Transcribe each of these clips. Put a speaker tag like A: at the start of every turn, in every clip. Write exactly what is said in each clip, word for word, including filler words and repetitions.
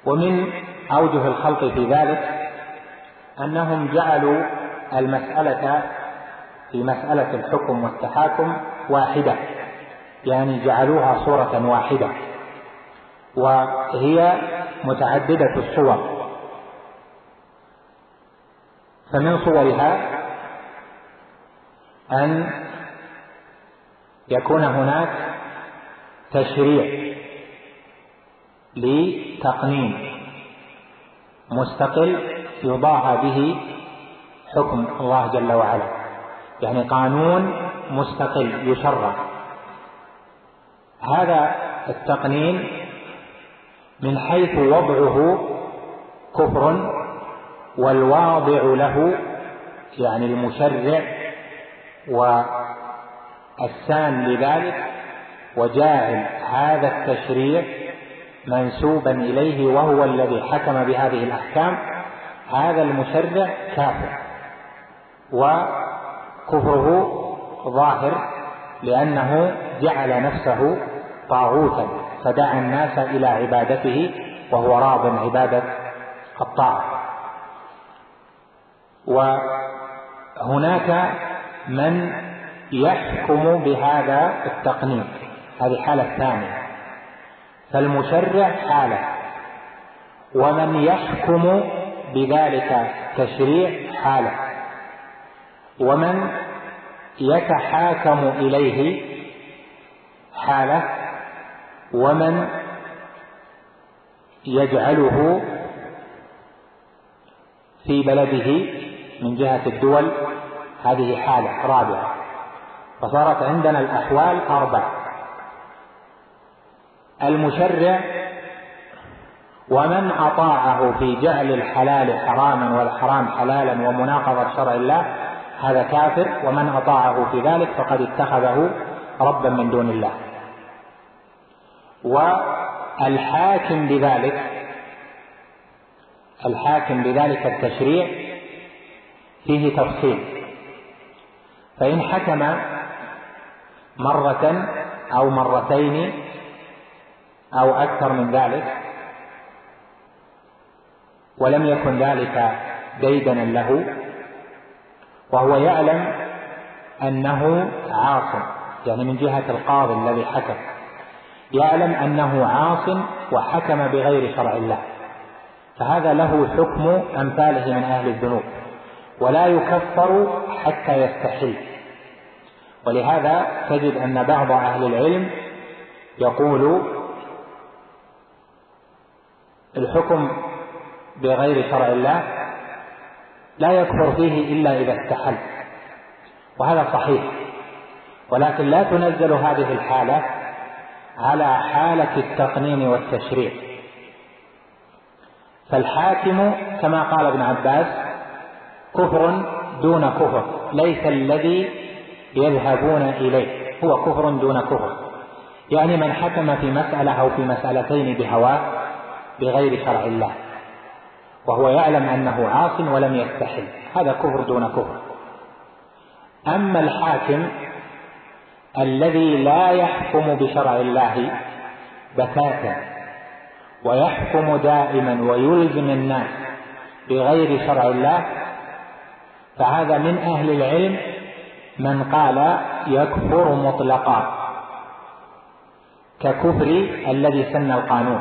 A: ومن أوجه الخلط في ذلك أنهم جعلوا المسألة في مسألة الحكم والتحاكم واحدة، يعني جعلوها صورة واحدة، وهي متعددة الصور. فمن صورها أن يكون هناك تشريع لتقنين مستقل يضاهى به حكم الله جل وعلا، يعني قانون مستقل يشرع. هذا التقنين من حيث وضعه كفر، والواضع له يعني المشرع والسان لذلك وجاعل هذا التشريع منسوبا إليه وهو الذي حكم بهذه الأحكام، هذا المشرع كافر، وكفره ظاهر لأنه جعل نفسه طاغوتا فدعا الناس إلى عبادته وهو راض عبادة الطاعة. وهناك من يحكم بهذا التقنين، هذه حالة ثانية. فالمشرع حالة، ومن يحكم بذلك تشريع حالة، ومن يتحاكم إليه حالة، ومن يجعله في بلده من جهة الدول هذه حالة رابعة. فصارت عندنا الأحوال أربع: المشرع ومن أطاعه في جعل الحلال حراما والحرام حلالا ومناقضة شرع الله هذا كافر، ومن أطاعه في ذلك فقد اتخذه ربا من دون الله. والحاكم بذلك الحاكم بذلك التشريع فيه تفصيل، فإن حكم مرة أو مرتين أو أكثر من ذلك ولم يكن ذلك ديدنا له وهو يعلم أنه عاص، يعني من جهة القاضي الذي حكم يعلم أنه عاص وحكم بغير شرع الله، فهذا له حكم أمثاله من أهل الذنوب ولا يكفر حتى يستحل. ولهذا تجد أن بعض أهل العلم يقول الحكم بغير شرع الله لا يكفر فيه إلا إذا استحل، وهذا صحيح، ولكن لا تنزل هذه الحالة على حالة التقنين والتشريع. فالحاكم كما قال ابن عباس كفر دون كفر، ليس الذي يذهبون إليه، هو كفر دون كفر، يعني من حكم في مسألة أو في مسألتين بهواه بغير شرع الله وهو يعلم أنه عاص ولم يستحل، هذا كفر دون كفر. أما الحاكم الذي لا يحكم بشرع الله بتاتا ويحكم دائما ويلزم الناس بغير شرع الله، فهذا من أهل العلم من قال يكفر مطلقا ككفر الذي سن القانون،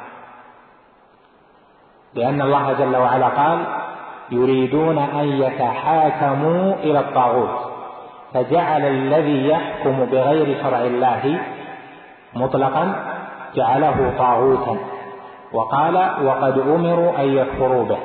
A: لأن الله جل وعلا قال يريدون أن يتحاكموا إلى الطاغوت، فجعل الذي يحكم بغير شرع الله مطلقا جعله طاغوتا، وقال وقد أمروا أن يكفروا به.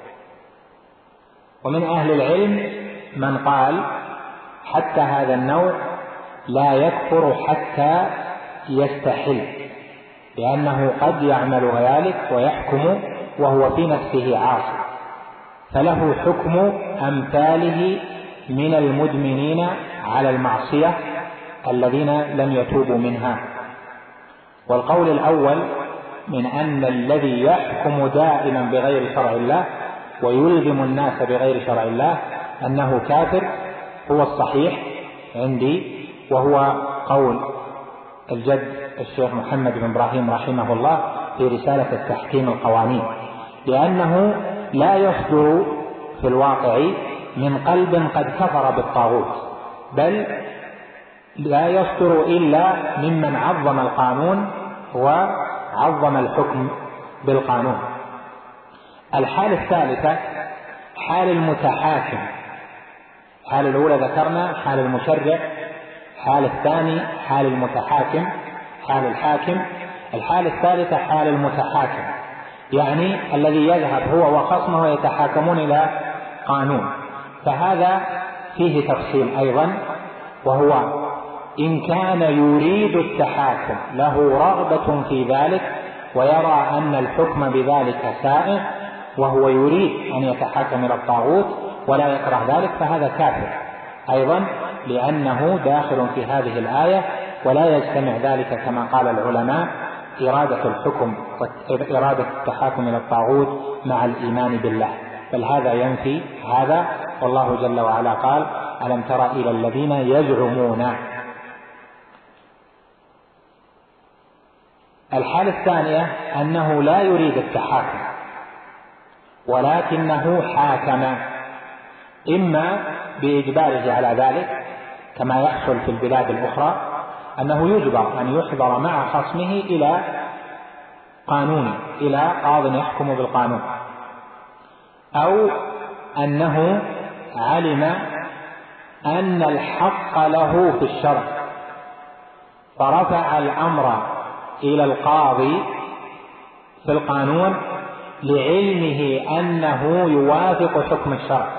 A: ومن أهل العلم من قال حتى هذا النوع لا يكفر حتى يستحل، لأنه قد يعمل ذلك ويحكم وهو في نفسه عاصي، فله حكم أمثاله من المدمنين على المعصية الذين لم يتوبوا منها. والقول الأول من أن الذي يحكم دائما بغير شرع الله ويلزم الناس بغير شرع الله أنه كافر هو الصحيح عندي، وهو قول الجد الشيخ محمد بن إبراهيم رحمه الله في رسالة التحكيم القوانين، لأنه لا يصدر في الواقع من قلب قد كفر بالطاغوت، بل لا يصدر إلا ممن عظم القانون وعظم الحكم بالقانون. الحالة الثالثة حال المتحاكم. الحالة الأولى ذكرنا حال المشرع، حال الثاني حال المتحاكم حال الحاكم، الحالة الثالثة حال المتحاكم، يعني الذي يذهب هو وخصمه يتحاكمون إلى قانون. فهذا فيه تفصيل أيضا، وهو إن كان يريد التحاكم له رغبة في ذلك ويرى أن الحكم بذلك سائغ وهو يريد أن يتحاكم إلى الطاغوت ولا يكره ذلك، فهذا كافر أيضا، لأنه داخل في هذه الآية، ولا يجتمع ذلك كما قال العلماء إرادة الحكم وإرادة التحاكم إلى الطاغوت مع الإيمان بالله، بل هذا ينفي هذا. والله جل وعلا قال: ألم تر إلى الذين يزعمون. الحالة الثانية أنه لا يريد التحاكم ولكنه حاكم، إما بإجباره على ذلك كما يحصل في البلاد الأخرى، أنه يجبر أن يحضر مع خصمه إلى قانون، إلى قاض يحكم بالقانون، أو أنه علم أن الحق له في الشرع فرفع الأمر إلى القاضي في القانون لعلمه أنه يوافق حكم الشرع،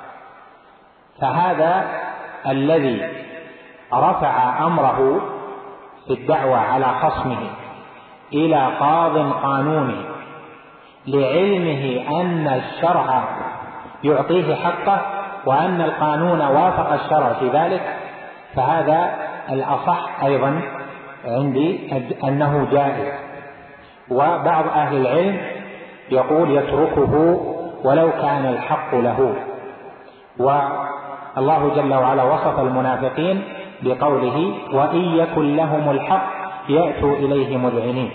A: فهذا الذي رفع أمره في الدعوة على خصمه إلى قاض قانوني لعلمه أن الشرع يعطيه حقه وأن القانون وافق الشرع في ذلك، فهذا الأصح أيضا عندي أنه جائز. وبعض أهل العلم يقول يتركه ولو كان الحق له. والله جل وعلا وصف المنافقين بقوله: وإن يكن لهم الحق يأتوا إليه مذعنين.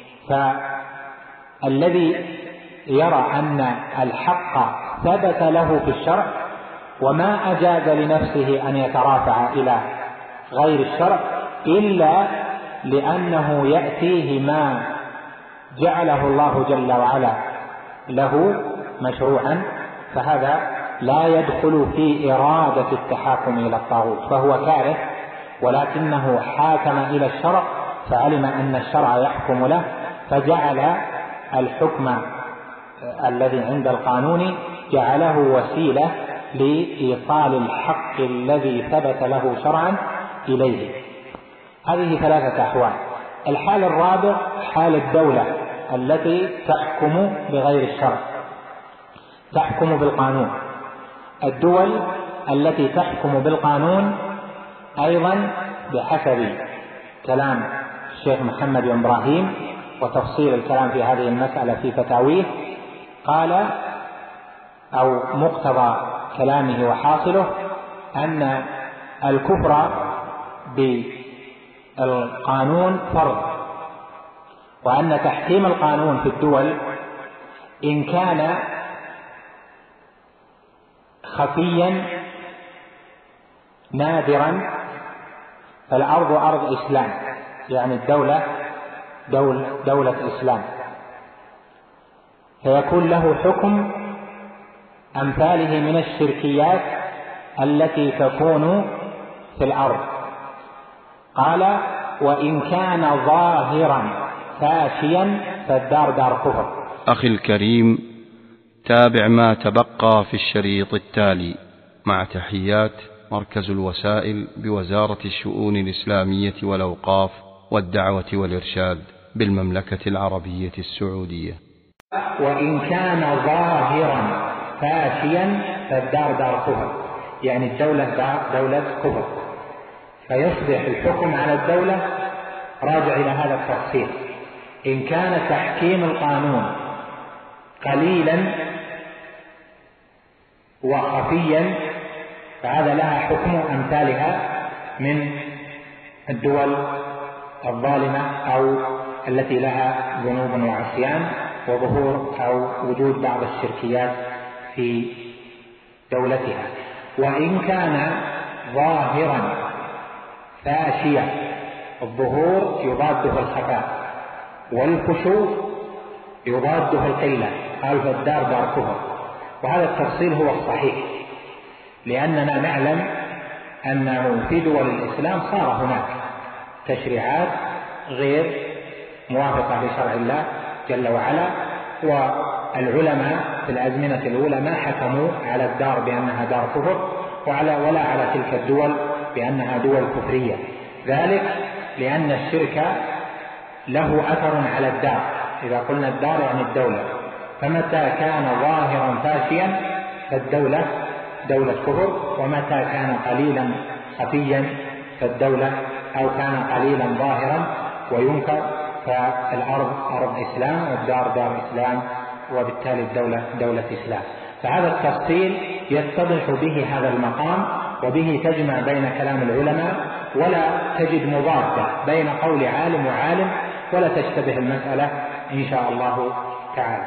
A: فالذي يرى أن الحق ثبت له في الشرع وما أجاز لنفسه أن يترافع إلى غير الشرع إلا لأنه يأتيه ما جعله الله جل وعلا له مشروعا، فهذا لا يدخل في إرادة التحاكم إلى الطاغوت، فهو كاره ولكنه حاكم إلى الشرع فعلم أن الشرع يحكم له، فجعل الحكم الذي عند القانون جعله وسيلة لإيصال الحق الذي ثبت له شرعا إليه. هذه ثلاثة أحوال. الحال الرابع حال الدولة التي تحكم بغير الشرع، تحكم بالقانون. الدول التي تحكم بالقانون أيضا بحسب كلام الشيخ محمد بن إبراهيم وتفصيل الكلام في هذه المسألة في فتاويه، قال أو مقتضى كلامه وحاصله أن الكفر بالقانون فرض، وأن تحكيم القانون في الدول إن كان خفيا نادرا فالأرض أرض إسلام، يعني الدولة دولة, دولة إسلام، فيكون له حكم أمثاله من الشركيات التي تكون في الأرض. قال: وإن كان ظاهرا فاشيا فالدار دار كفر.
B: أخي الكريم، تابع ما تبقى في الشريط التالي مع تحيات مركز الوسائل بوزارة الشؤون الإسلامية والأوقاف والدعوة والإرشاد بالمملكة العربية السعودية.
A: وإن كان ظاهرا فاشيا فالدار دار كفر، يعني الدولة دار دولة كفر، فيصبح الحكم على الدولة راجع إلى هذا التفصيل. إن كان تحكيم القانون قليلا وخفيا فهذا لها حكم أمثالها من الدول الظالمة أو التي لها ذنوب وعصيان وظهور أو وجود بعض الشركيات في دولتها. وإن كان ظاهرا فاشيا، الظهور يضاده الخفاء والخشوع يضاده القلة، قال فالدار دار كفر. وهذا التفصيل هو الصحيح، لأننا نعلم أنه في دول الإسلام صار هناك تشريعات غير موافقة لشرع الله جل وعلا، والعلماء في الأزمنة الأولى ما حكموا على الدار بأنها دار كفر وعلى ولا على تلك الدول بأنها دول كفرية، ذلك لأن الشرك له أثر على الدار. إذا قلنا الدار يعني الدولة، فمتى كان ظاهرا فاشيا فالدولة دولة كفر، ومتى كان قليلا خفيا فالدولة أو كان قليلا ظاهرا وينكر فالأرض أرض إسلام والدار دار إسلام، وبالتالي الدولة دولة إسلام. فهذا التفصيل يتضح به هذا المقام، وبه تجمع بين كلام العلماء ولا تجد مضادة بين قول عالم وعالم، ولا تشتبه المسألة إن شاء الله تعالى.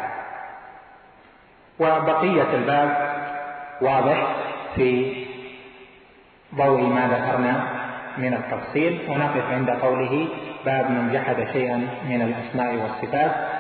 A: وبقية الباب واضح في ضوء ما ذكرنا من التفصيل، ونقف عند قوله باب من جحد شيئا من الأسماء والصفات